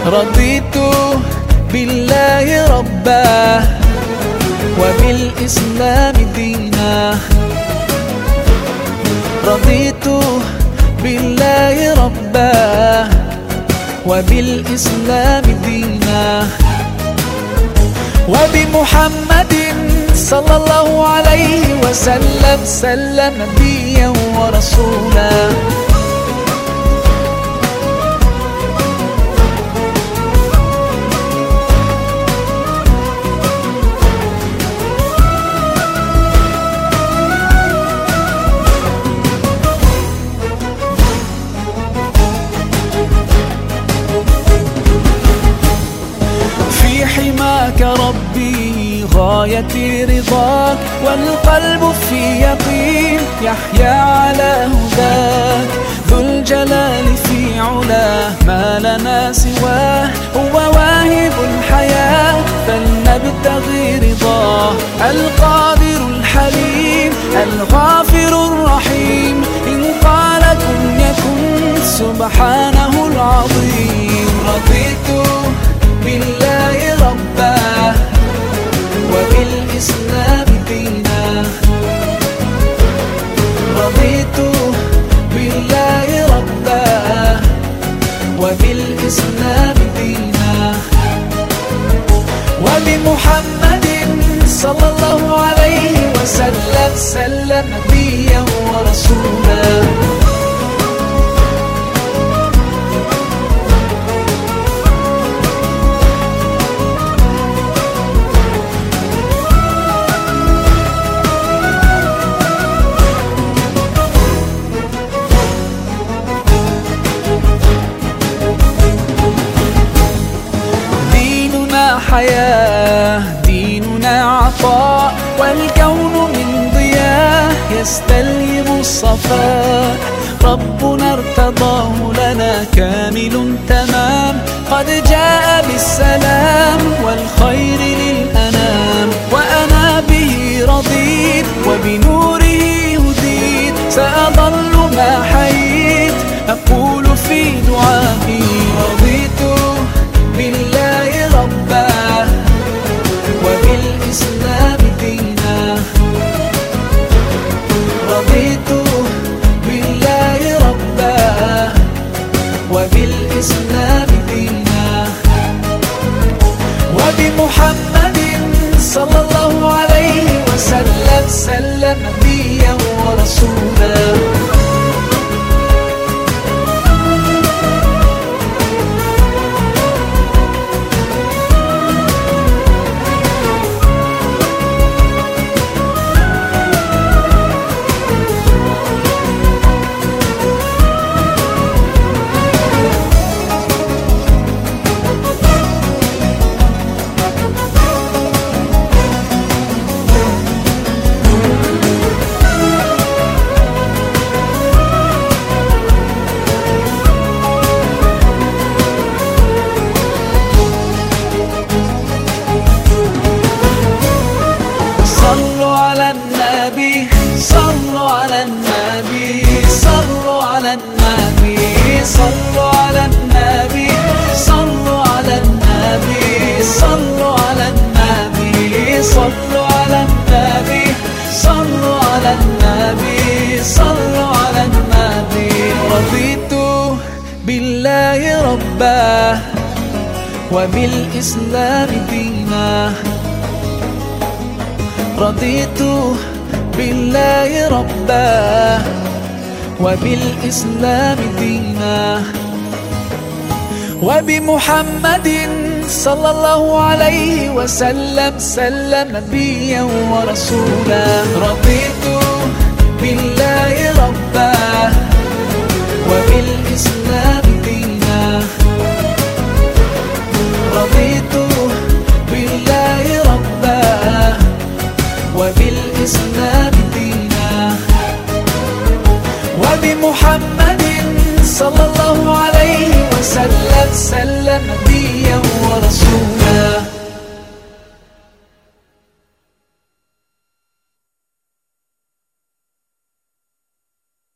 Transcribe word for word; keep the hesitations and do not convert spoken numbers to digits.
رضيت بالله ربا وبالإسلام دينا. رضيت بالله ربا وبالإسلام دينا، وبمحمد صلى الله عليه وسلم سلم نبيا ورسولا. حماك ربي غايتي رضاك، والقلب في يقين يحيا على هداك. ذو الجلال في علاه ما لنا سواه، هو واهب الحياة فلنبتغي رضاه. القادر الحليم الغافر الرحيم، إن قال كن يكن سبحانه العظيم. رضيت بالله ربا وبالإسلام دينا. رضيت بالله ربا وبالإسلام دينا، وبمحمد صلى الله عليه وسلم سلم نبيا ورسولا. حياة ديننا عطاء، والكون من ضياء يستلهم الصفاء. ربنا ارتضاه لنا كامل تمام، قد جاء بالسلام والخير للأنام. وأنا به رضيت وبنوره هديت، سأظل ما حييت أقول في دعائي. رضيت بالله ربا وبالإسلام دينا. رضيت بالله ربا وبالإسلام دينا، وبمحمد صلى الله عليه وسلم سلم نبيا ورسولا. صلوا على النبي صلوا على النبي صلوا على النبي صلوا على النبي صلوا على النبي صلوا على النبي صلوا على النبي صلوا على النبي صلوا على النبي. رضيت بالله ربا وبالإسلام دينا. رضيت بالله ربا وبالإسلام دينا، وبمحمد صلى الله عليه وسلم سلم نبيا ورسولا. رضيت بالله ربا وبالإسلام دينا. رضيت بالله ربا وبالإسلام دينا، وبمحمد صلى الله عليه وسلم سلم